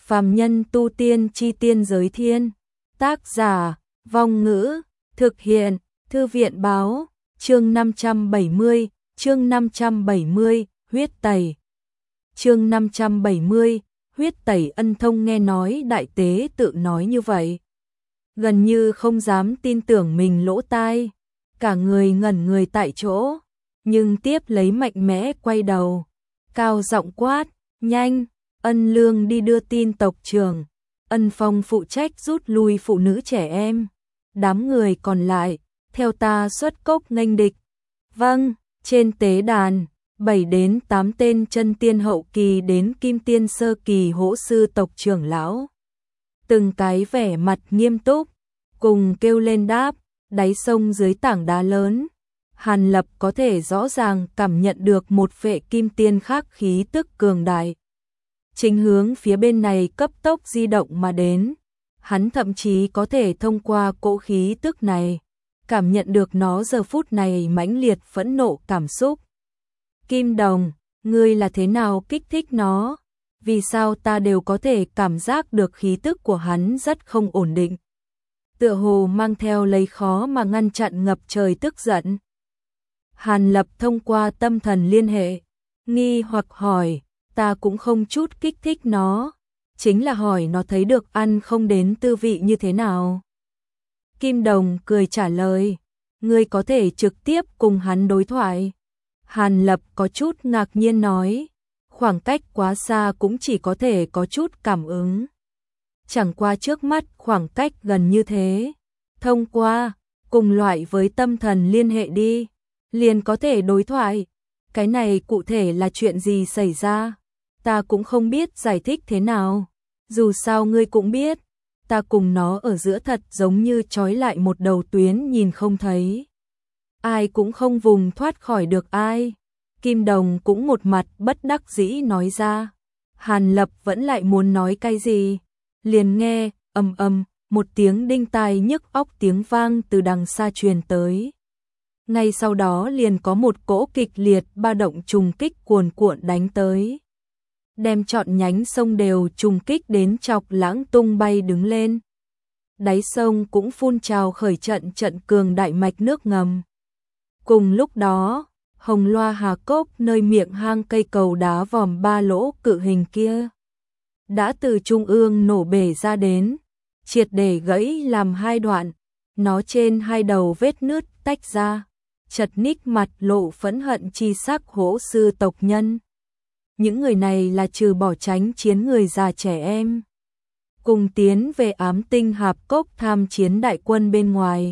Phàm nhân tu tiên chi tiên giới thiên. Tác giả, Vong Ngữ, thực hiện, Thư viện báo, chương 570, huyết tẩy. Chương 570, huyết tẩy. Ân Thông nghe nói đại tế tự nói như vậy, gần như không dám tin tưởng mình lỗ tai, cả người ngẩn người tại chỗ, nhưng tiếp lấy mạnh mẽ quay đầu, cao giọng quát, nhanh, Ân Lương đi đưa tin tộc trưởng, Ân Phong phụ trách rút lui phụ nữ trẻ em, đám người còn lại, theo ta xuất cốc nghênh địch. Vâng, trên tế đàn, 7 đến 8 tên chân tiên hậu kỳ đến kim tiên sơ kỳ hỗ sư tộc trưởng lão, từng cái vẻ mặt nghiêm túc, cùng kêu lên đáp. Đáy sông dưới tảng đá lớn, Hàn Lập có thể rõ ràng cảm nhận được một phệ kim tiên khác khí tức cường đại, chính hướng phía bên này cấp tốc di động mà đến. Hắn thậm chí có thể thông qua cỗ khí tức này cảm nhận được nó giờ phút này mãnh liệt phẫn nộ cảm xúc. Kim Đồng, ngươi là thế nào kích thích nó? Vì sao ta đều có thể cảm giác được khí tức của hắn rất không ổn định, tựa hồ mang theo lấy khó mà ngăn chặn ngập trời tức giận. Hàn Lập thông qua tâm thần liên hệ, nghi hoặc hỏi, ta cũng không chút kích thích nó, chính là hỏi nó thấy được ăn không đến tư vị như thế nào. Kim Đồng cười trả lời, ngươi có thể trực tiếp cùng hắn đối thoại. Hàn Lập có chút ngạc nhiên nói, khoảng cách quá xa cũng chỉ có thể có chút cảm ứng. Chẳng qua trước mắt khoảng cách gần như thế, thông qua, cùng loại với tâm thần liên hệ đi, liền có thể đối thoại. Cái này cụ thể là chuyện gì xảy ra? Ta cũng không biết giải thích thế nào. Dù sao ngươi cũng biết, ta cùng nó ở giữa thật giống như trói lại một đầu tuyến nhìn không thấy. Ai cũng không vùng thoát khỏi được ai. Kim Đồng cũng một mặt bất đắc dĩ nói ra. Hàn Lập vẫn lại muốn nói cái gì, liền nghe ầm ầm một tiếng đinh tai nhức óc tiếng vang từ đằng xa truyền tới. Ngay sau đó liền có một cỗ kịch liệt ba động trùng kích cuồn cuộn đánh tới, đem trọn nhánh sông đều trùng kích đến chọc lãng tung bay đứng lên. Đáy sông cũng phun trào khởi trận cường đại mạch nước ngầm. Cùng lúc đó, Hồng Loa Hà Cốc nơi miệng hang cây cầu đá vòm 3 lỗ cự hình kia đã từ trung ương nổ bể ra đến, triệt để gãy làm hai đoạn, nó trên hai đầu vết nứt tách ra, chật ních mặt lộ phẫn hận chi sắc hỗ sư tộc nhân. Những người này là trừ bỏ tránh chiến người già trẻ em, cùng tiến về Ám Tinh Hạp Cốc tham chiến đại quân bên ngoài.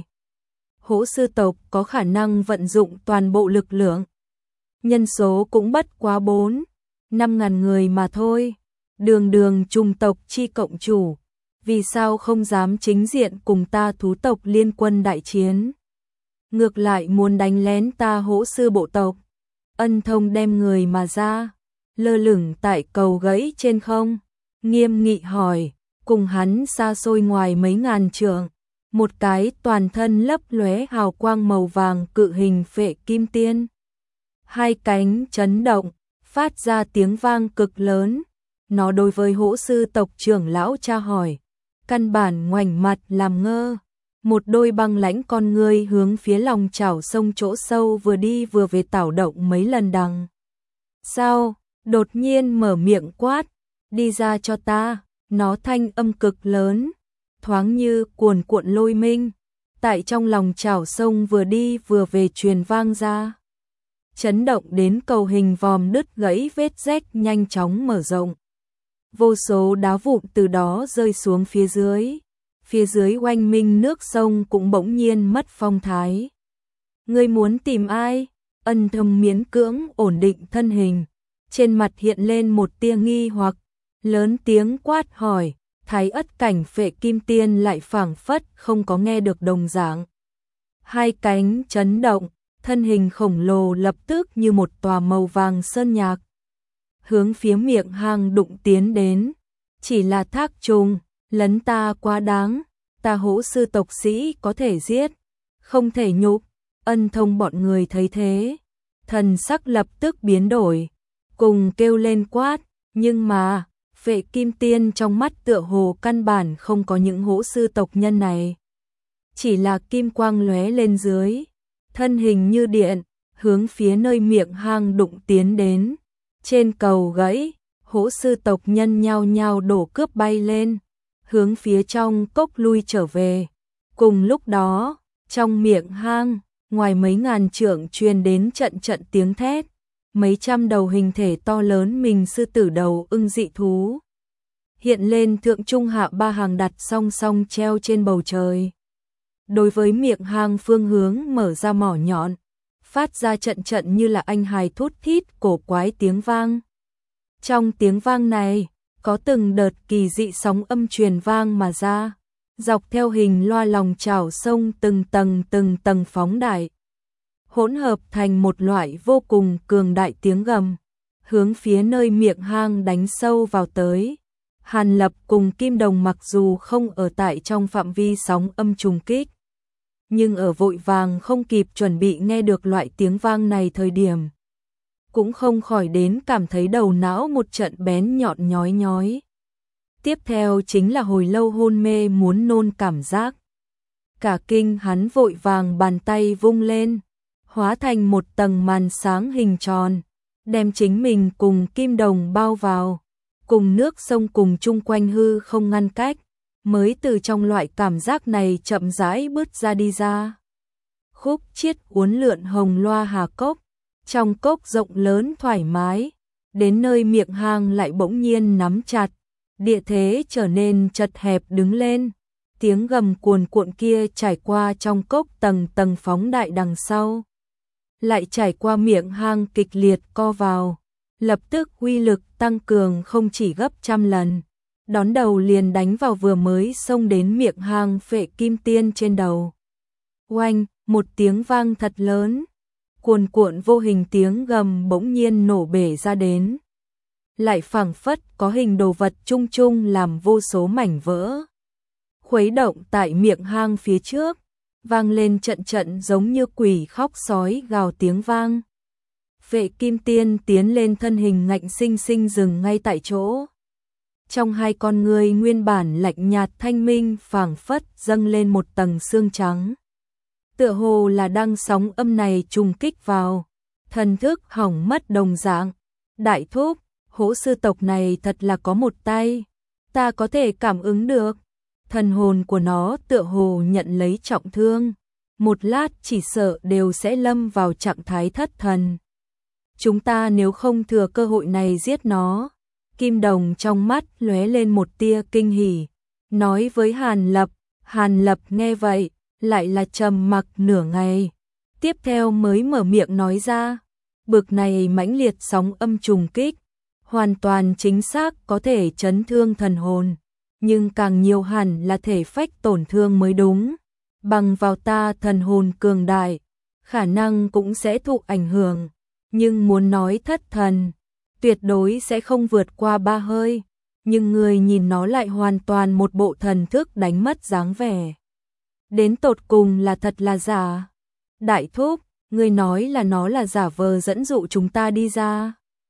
Hỗ sư tộc có khả năng vận dụng toàn bộ lực lượng, nhân số cũng bất quá 4-5 ngàn người mà thôi. Đường trùng tộc chi cộng chủ, vì sao không dám chính diện cùng ta thú tộc liên quân đại chiến, ngược lại muốn đánh lén ta hỗ sư bộ tộc. Ân Thông đem người mà ra, lơ lửng tại cầu gãy trên không, nghiêm nghị hỏi, cùng hắn xa xôi ngoài mấy ngàn trượng, một cái toàn thân lấp lóe hào quang màu vàng cự hình phệ kim tiên, hai cánh chấn động, phát ra tiếng vang cực lớn. Nó đối với hỗ sư tộc trưởng lão tra hỏi, căn bản ngoảnh mặt làm ngơ, một đôi băng lãnh con ngươi hướng phía lòng chảo sông chỗ sâu vừa đi vừa về tảo động mấy lần đằng sau, đột nhiên mở miệng quát, đi ra cho ta. Nó thanh âm cực lớn, thoáng như cuồn cuộn lôi minh, tại trong lòng chảo sông vừa đi vừa về truyền vang ra, chấn động đến cầu hình vòm đứt gãy vết rách nhanh chóng mở rộng. Vô số đá vụn từ đó rơi xuống phía dưới oanh minh nước sông cũng bỗng nhiên mất phong thái. Ngươi muốn tìm ai? Ân Thông miễn cưỡng ổn định thân hình, trên mặt hiện lên một tia nghi hoặc, lớn tiếng quát hỏi. Thái Ất cảnh phệ kim tiên lại phảng phất không có nghe được đồng dạng, hai cánh chấn động, thân hình khổng lồ lập tức như một tòa màu vàng sơn nhạc, hướng phía miệng hang đụng tiến đến. Chỉ là thác trùng, lấn ta quá đáng, ta hỗ sư tộc sĩ có thể giết, không thể nhục. Ân Thông bọn người thấy thế, thần sắc lập tức biến đổi, cùng kêu lên quát, nhưng mà, Vệ Kim Tiên trong mắt tựa hồ căn bản không có những hỗ sư tộc nhân này. Chỉ là kim quang lóe lên dưới, thân hình như điện, hướng phía nơi miệng hang đụng tiến đến. Trên cầu gãy, hỗ sư tộc nhân nhao nhao đổ cướp bay lên, hướng phía trong cốc lui trở về. Cùng lúc đó, trong miệng hang, ngoài mấy ngàn trượng truyền đến trận trận tiếng thét, mấy trăm đầu hình thể to lớn mình sư tử đầu ưng dị thú hiện lên thượng trung hạ ba hàng đặt song song treo trên bầu trời. Đối với miệng hang phương hướng mở ra mỏ nhọn, phát ra trận trận như là anh hài thút thít cổ quái tiếng vang. Trong tiếng vang này, có từng đợt kỳ dị sóng âm truyền vang mà ra, dọc theo hình loa lòng chảo sông từng tầng phóng đại, hỗn hợp thành một loại vô cùng cường đại tiếng gầm, hướng phía nơi miệng hang đánh sâu vào tới. Hàn Lập cùng Kim Đồng mặc dù không ở tại trong phạm vi sóng âm trùng kích, nhưng ở vội vàng không kịp chuẩn bị nghe được loại tiếng vang này thời điểm, cũng không khỏi đến cảm thấy đầu não một trận bén nhọn nhói nhói. Tiếp theo chính là hồi lâu hôn mê muốn nôn cảm giác. Cả kinh hắn vội vàng bàn tay vung lên, hóa thành một tầng màn sáng hình tròn, đem chính mình cùng Kim Đồng bao vào, cùng nước sông cùng chung quanh hư không ngăn cách, mới từ trong loại cảm giác này chậm rãi bứt ra đi ra. Khúc chiết uốn lượn hồng loa hà cốc, trong cốc rộng lớn thoải mái, đến nơi miệng hang lại bỗng nhiên nắm chặt, địa thế trở nên chật hẹp đứng lên. Tiếng gầm cuồn cuộn kia trải qua trong cốc tầng tầng phóng đại đằng sau, lại trải qua miệng hang kịch liệt co vào, lập tức uy lực tăng cường không chỉ gấp trăm lần, đón đầu liền đánh vào vừa mới xông đến miệng hang Vệ Kim Tiên trên đầu. Oanh, một tiếng vang thật lớn, cuồn cuộn vô hình tiếng gầm bỗng nhiên nổ bể ra đến, lại phảng phất có hình đồ vật chung chung làm vô số mảnh vỡ, khuấy động tại miệng hang phía trước, vang lên trận trận giống như quỷ khóc sói gào tiếng vang. Vệ Kim Tiên tiến lên, thân hình ngạnh sinh sinh dừng ngay tại chỗ. Trong hai con người nguyên bản lạnh nhạt thanh minh phảng phất dâng lên một tầng sương trắng. Tựa hồ là đang sóng âm này trùng kích vào, thần thức hỏng mất đồng dạng. Đại thúc, hỗ sư tộc này thật là có một tay, ta có thể cảm ứng được. Thần hồn của nó tựa hồ nhận lấy trọng thương, một lát chỉ sợ đều sẽ lâm vào trạng thái thất thần. Chúng ta nếu không thừa cơ hội này giết nó. Kim Đồng trong mắt lóe lên một tia kinh hỉ, nói với Hàn Lập. Hàn Lập nghe vậy, lại là trầm mặc nửa ngày, tiếp theo mới mở miệng nói ra, bực này mãnh liệt sóng âm trùng kích, hoàn toàn chính xác có thể chấn thương thần hồn, nhưng càng nhiều hẳn là thể phách tổn thương mới đúng. Bằng vào ta thần hồn cường đại, khả năng cũng sẽ thụ ảnh hưởng, nhưng muốn nói thất thần, tuyệt đối sẽ không vượt qua 3 hơi, nhưng người nhìn nó lại hoàn toàn một bộ thần thức đánh mất dáng vẻ. Đến tột cùng là thật là giả? Đại thúc, người nói là nó là giả vờ dẫn dụ chúng ta đi ra.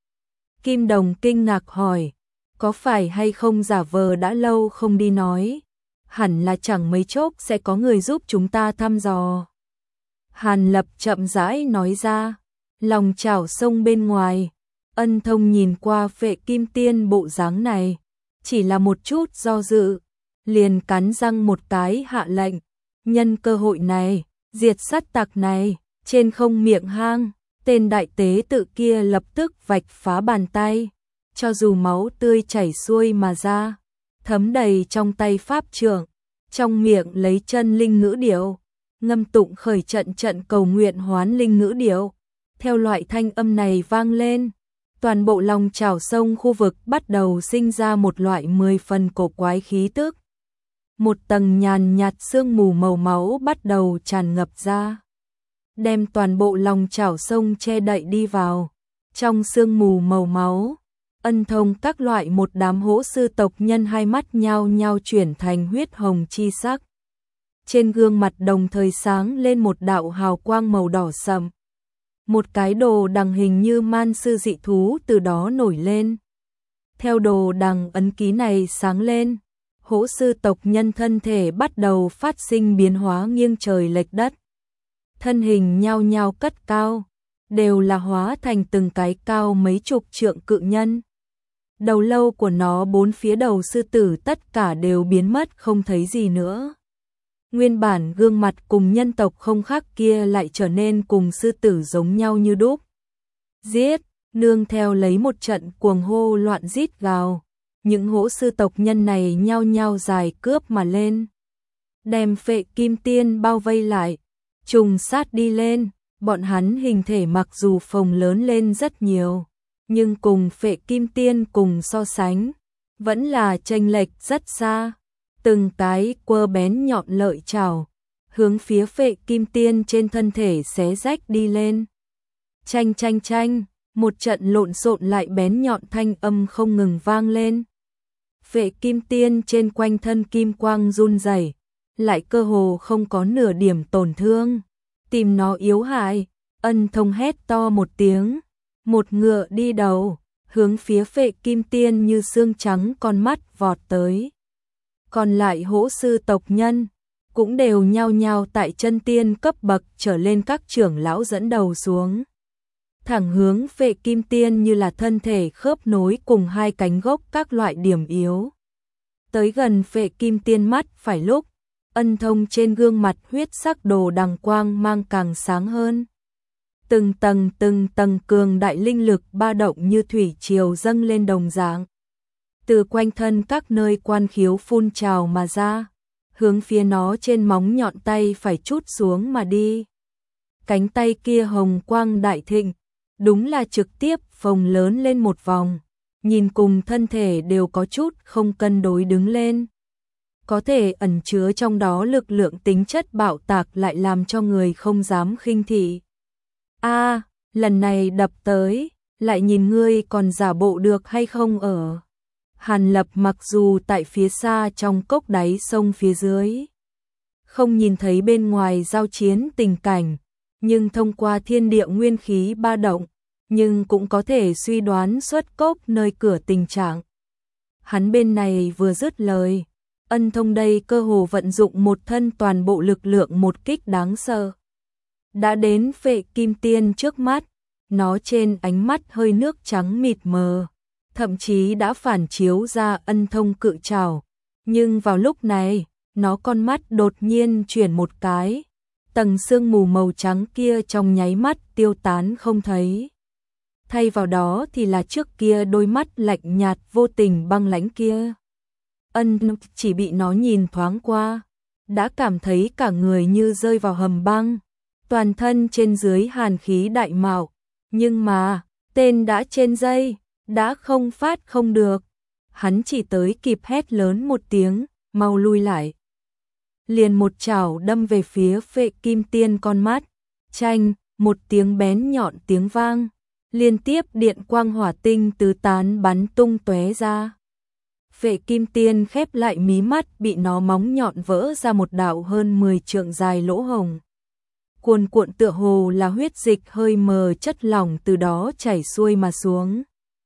Kim Đồng kinh ngạc hỏi, có phải hay không giả vờ đã lâu không đi nói, hẳn là chẳng mấy chốc sẽ có người giúp chúng ta thăm dò. Hàn Lập chậm rãi nói ra, lòng chảo sông bên ngoài, Ân Thông nhìn qua Vệ Kim Tiên bộ dáng này, chỉ là một chút do dự, liền cắn răng một cái hạ lệnh, nhân cơ hội này, diệt sát tặc này. Trên không miệng hang, tên đại tế tự kia lập tức vạch phá bàn tay, cho dù máu tươi chảy xuôi mà ra, thấm đầy trong tay pháp trượng, trong miệng lấy chân linh ngữ điệu, ngâm tụng khởi trận trận cầu nguyện hoán linh ngữ điệu. Theo loại thanh âm này vang lên, toàn bộ lòng chảo sông khu vực bắt đầu sinh ra một loại 10 phần cổ quái khí tức. Một tầng nhàn nhạt sương mù màu máu bắt đầu tràn ngập ra, đem toàn bộ lòng chảo sông che đậy đi vào. Trong sương mù màu máu, Ân Thông các loại một đám hỗ sư tộc nhân hai mắt nhao nhao chuyển thành huyết hồng chi sắc. Trên gương mặt đồng thời sáng lên một đạo hào quang màu đỏ sậm. Một cái đồ đằng hình như man sư dị thú từ đó nổi lên. Theo đồ đằng ấn ký này sáng lên, hỗ sư tộc nhân thân thể bắt đầu phát sinh biến hóa nghiêng trời lệch đất. Thân hình nhao nhao cất cao, đều là hóa thành từng cái cao mấy chục trượng cự nhân. Đầu lâu của nó bốn phía đầu sư tử tất cả đều biến mất không thấy gì nữa. Nguyên bản gương mặt cùng nhân tộc không khác kia lại trở nên cùng sư tử giống nhau như đúc. Giết, nương theo lấy một trận cuồng hô loạn rít gào. Những hỗ sư tộc nhân này nhao nhao dài cướp mà lên. Đem Phệ Kim Tiên bao vây lại, trùng sát đi lên. Bọn hắn hình thể mặc dù phồng lớn lên rất nhiều, nhưng cùng Phệ Kim Tiên cùng so sánh, vẫn là chênh lệch rất xa. Từng cái quơ bén nhọn lợi chảo, hướng phía Phệ Kim Tiên trên thân thể xé rách đi lên. Chanh chanh chanh, một trận lộn xộn lại bén nhọn thanh âm không ngừng vang lên. Phệ Kim Tiên trên quanh thân kim quang run rẩy, lại cơ hồ không có nửa điểm tổn thương. Tìm nó yếu hại, Ân Thông hét to một tiếng, một ngựa đi đầu, hướng phía Phệ Kim Tiên như xương trắng con mắt vọt tới. Còn lại hỗ sư tộc nhân cũng đều nhao nhao tại chân tiên cấp bậc trở lên các trưởng lão dẫn đầu xuống. Thẳng hướng Phệ Kim Tiên như là thân thể khớp nối cùng hai cánh gốc các loại điểm yếu. Tới gần Phệ Kim Tiên mắt phải lúc, Ân Thông trên gương mặt huyết sắc đồ đằng quang mang càng sáng hơn. Từng tầng cường đại linh lực ba động như thủy triều dâng lên đồng dạng. Từ quanh thân các nơi quan khiếu phun trào mà ra, hướng phía nó trên móng nhọn tay phải trút xuống mà đi. Cánh tay kia hồng quang đại thịnh, đúng là trực tiếp phồng lớn lên một vòng, nhìn cùng thân thể đều có chút không cân đối đứng lên. Có thể ẩn chứa trong đó lực lượng tính chất bạo tạc lại làm cho người không dám khinh thị. A, lần này đập tới, lại nhìn ngươi còn giả bộ được hay không ở. Hàn Lập mặc dù tại phía xa trong cốc đáy sông phía dưới, không nhìn thấy bên ngoài giao chiến tình cảnh, nhưng thông qua thiên địa nguyên khí ba động, nhưng cũng có thể suy đoán xuất cốc nơi cửa tình trạng. Hắn bên này vừa dứt lời, Ân Thông đây cơ hồ vận dụng một thân toàn bộ lực lượng một kích đáng sợ. Đã đến Phệ Kim Tiên trước mắt, nó trên ánh mắt hơi nước trắng mịt mờ, thậm chí đã phản chiếu ra Ân Thông cự trảo. Nhưng vào lúc này, nó con mắt đột nhiên chuyển một cái, tầng sương mù màu trắng kia trong nháy mắt tiêu tán không thấy. Thay vào đó thì là trước kia đôi mắt lạnh nhạt vô tình băng lãnh kia. Ân chỉ bị nó nhìn thoáng qua, đã cảm thấy cả người như rơi vào hầm băng, toàn thân trên dưới hàn khí đại mạo, nhưng mà, tên đã trên dây, đã không phát không được. Hắn chỉ tới kịp hét lớn một tiếng, mau lui lại. Liền một chảo đâm về phía Phệ Kim Tiên con mắt, chanh, một tiếng bén nhọn tiếng vang, liên tiếp điện quang hỏa tinh tứ tán bắn tung tóe ra. Phệ Kim Tiên khép lại mí mắt bị nó móng nhọn vỡ ra một đạo hơn 10 trượng dài lỗ hồng. Cuồn cuộn tựa hồ là huyết dịch hơi mờ chất lỏng từ đó chảy xuôi mà xuống.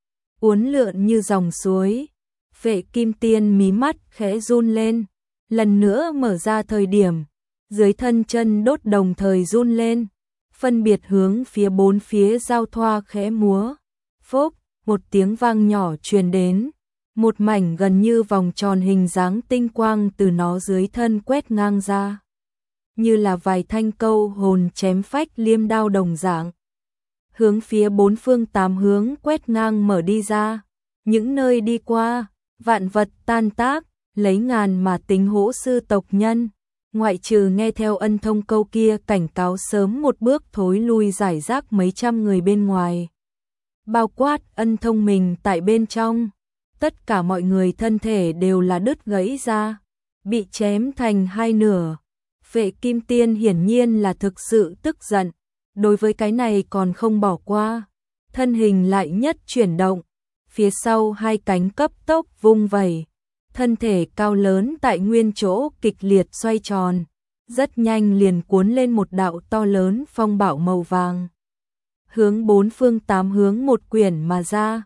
Uốn lượn như dòng suối. Phệ Kim Tiên mí mắt khẽ run lên, lần nữa mở ra thời điểm, dưới thân chân đốt đồng thời run lên, phân biệt hướng phía bốn phía giao thoa khẽ múa. Phốc, một tiếng vang nhỏ truyền đến, một mảnh gần như vòng tròn hình dáng tinh quang từ nó dưới thân quét ngang ra, như là vài thanh câu hồn chém phách liêm đao đồng dạng, hướng phía bốn phương tám hướng quét ngang mở đi ra. Những nơi đi qua, vạn vật tan tác, lấy ngàn mà tính hỗ sư tộc nhân, ngoại trừ nghe theo Ân Thông câu kia cảnh cáo sớm một bước thối lui giải rác mấy trăm người bên ngoài. Bao quát Ân Thông mình tại bên trong, tất cả mọi người thân thể đều là đứt gãy ra, bị chém thành hai nửa. Phệ Kim Tiên hiển nhiên là thực sự tức giận, đối với cái này còn không bỏ qua, thân hình lại nhất chuyển động, phía sau hai cánh cấp tốc vung vẩy, thân thể cao lớn tại nguyên chỗ kịch liệt xoay tròn, rất nhanh liền cuốn lên một đạo to lớn phong bạo màu vàng, hướng bốn phương tám hướng một quyển mà ra.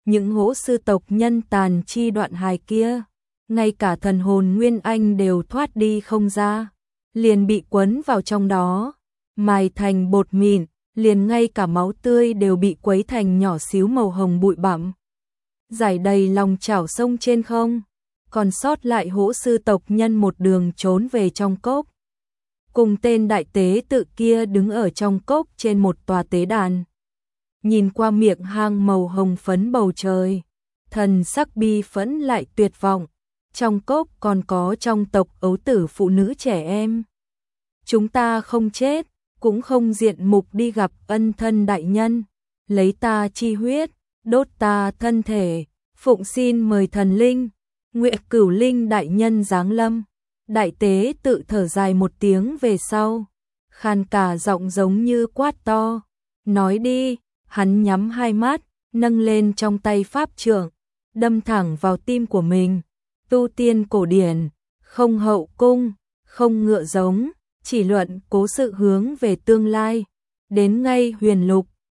những hỗ sư tộc nhân tàn chi đoạn hài kia, ngay cả thần hồn Nguyên Anh đều thoát đi không ra, liền bị quấn vào trong đó, mài thành bột mịn, liền ngay cả máu tươi đều bị quấy thành nhỏ xíu màu hồng bụi bặm. Giải đầy lòng chảo sông trên không, còn sót lại hỗ sư tộc nhân một đường trốn về trong cốc. Cùng tên đại tế tự kia đứng ở trong cốc trên một tòa tế đàn. Nhìn qua miệng hang màu hồng phấn bầu trời, thần sắc bi phẫn lại tuyệt vọng. Trong cốc còn có trong tộc ấu tử phụ nữ trẻ em. Chúng ta không chết, cũng không diện mục đi gặp ân thân đại nhân, lấy ta chi huyết, đốt ta thân thể, phụng xin mời thần linh, Nguyệt Cửu Linh đại nhân giáng lâm. Đại tế tự thở dài một tiếng về sau, khan cả giọng giống như quát to, nói đi. Hắn nhắm hai mắt, nâng lên trong tay pháp trượng, đâm thẳng vào tim của mình. Tu tiên cổ điển, không hậu cung, không ngựa giống, chỉ luận cố sự hướng về tương lai. Đến ngay huyền lục,